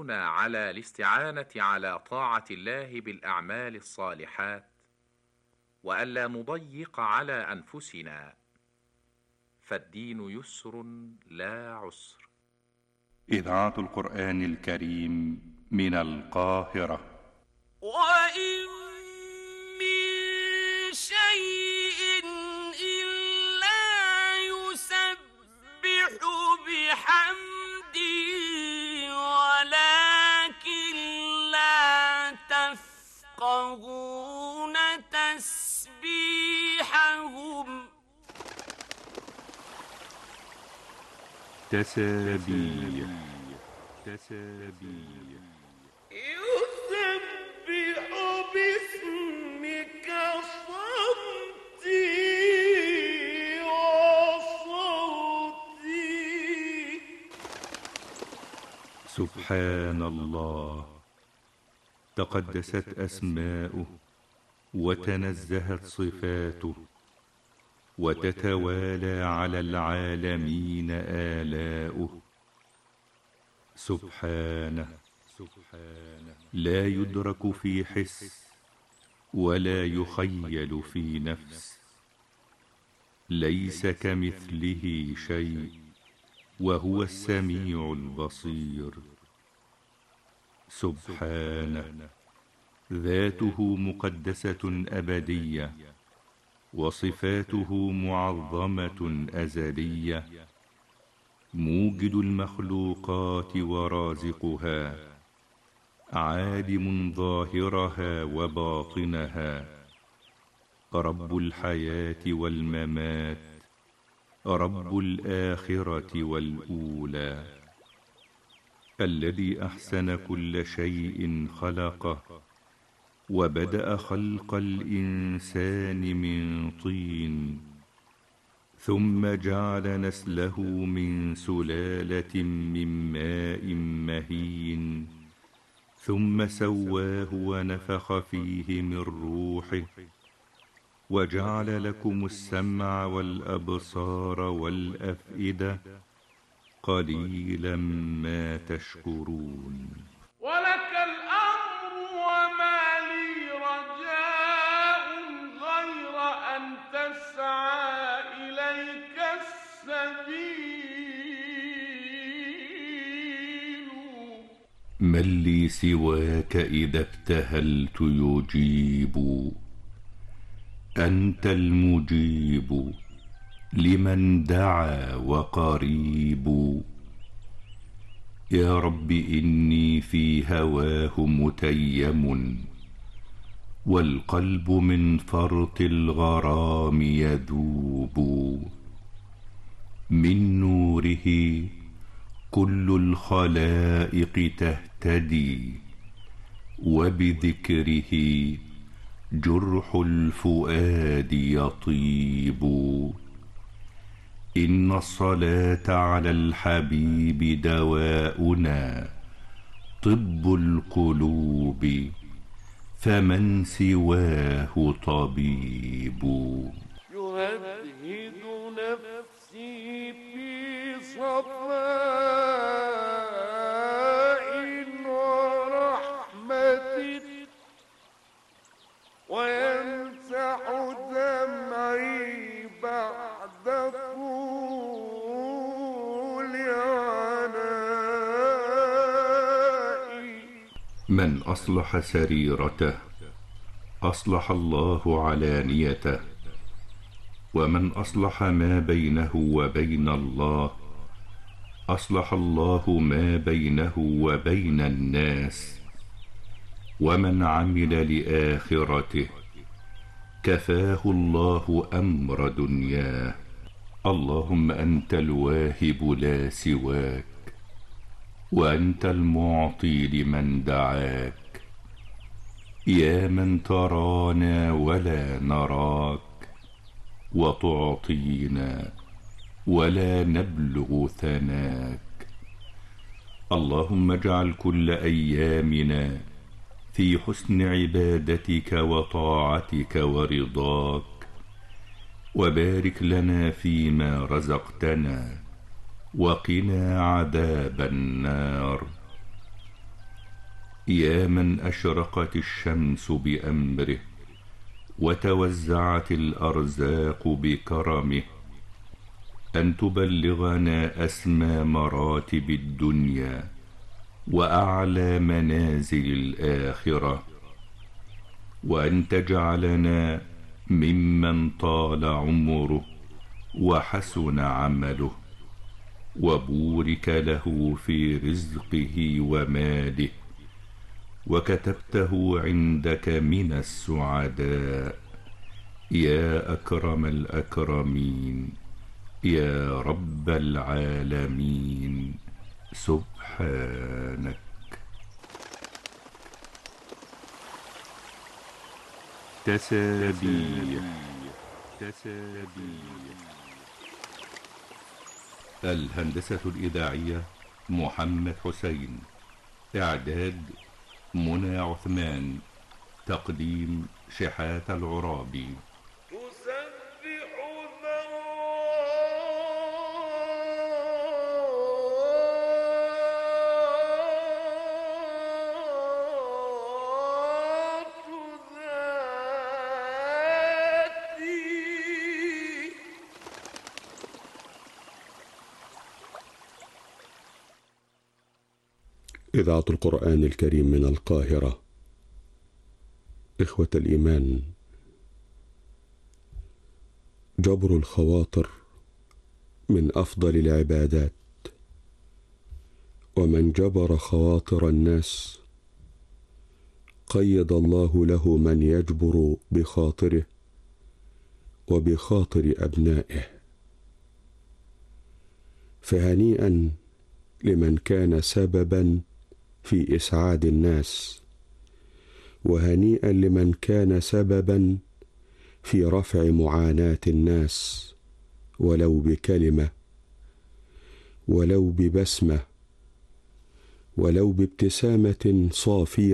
يحثنا على الاستعانة على طاعة الله بالأعمال الصالحات، وألا نضيق على أنفسنا، فالدين يسر لا عسر. إذاعة القرآن الكريم من القاهرة. وإن من شيء إلا يسبح بحمده ولكن لا تفقهون تسبيحهم. تسابيح يسبح باسمك صمتي وصوتي. سبحان الله، تقدست أسماؤه وتنزهت صفاته، وتتوالى على العالمين آلاؤه. سبحانه لا يدرك في حس ولا يخيل في نفس، ليس كمثله شيء وهو السميع البصير. سبحانه ذاته مقدسة أبدية، وصفاته معظمة أزلية، موجد المخلوقات ورازقها، عالم ظاهرها وباطنها، رب الحياة والممات، رب الآخرة والأولى، الذي أحسن كل شيء خلقه، وبدأ خلق الإنسان من طين، ثم جعل نسله من سلالة من ماء مهين، ثم سواه ونفخ فيه من روحه، وجعل لكم السمع والأبصار والأفئدة، قليلا ما تشكرون. ولك الأمر وما لي رجاء غير أن تسعى إليك السبيل. من لي سواك إذا ابتهلت يجيب، أنت المجيب لمن دعا وقريب. يا رب إني في هواه متيم، والقلب من فرط الغرام يذوب. من نوره كل الخلائق تهتدي، وبذكره جرح الفؤاد يطيب. إن الصلاة على الحبيب دواؤنا، طب القلوب، فمن سواه طبيب. يهدهد نفسي في صفاء ورحمة، ويمسح دمعي بعد طول عنائي. من أصلح سريرته أصلح الله علانيته، ومن أصلح ما بينه وبين الله أصلح الله ما بينه وبين الناس. ومن عمل لآخرته كفاه الله أمر دنياه. اللهم أنت الواهب لا سواك، وأنت المعطي لمن دعاك. يا من ترانا ولا نراك، وتعطينا ولا نبلغ ثناك. اللهم اجعل كل أيامنا في حسن عبادتك وطاعتك ورضاك، وبارك لنا فيما رزقتنا، وقنا عذاب النار. يا من أشرقت الشمس بأمره وتوزعت الأرزاق بكرمه، أن تبلغنا أسمى مراتب الدنيا وأعلى منازل الآخرة، وأن تجعلنا ممن طال عمره وحسن عمله وبورك له في رزقه وماله، وكتبته عندك من السعداء يا أكرم الأكرمين يا رب العالمين. سبحانك. تسابيح. الهندسة الإذاعية محمد حسين. إعداد منى عثمان. تقديم شحات العرابي. إذاعة القرآن الكريم من القاهرة. إخوة الإيمان، جبر الخواطر من أفضل العبادات، ومن جبر خواطر الناس قيد الله له من يجبر بخاطره وبخاطر أبنائه. فهنيئا لمن كان سببا في إسعاد الناس، وهنيئا لمن كان سببا في رفع معاناة الناس، ولو بكلمة، ولو ببسمة، ولو بابتسامة صافية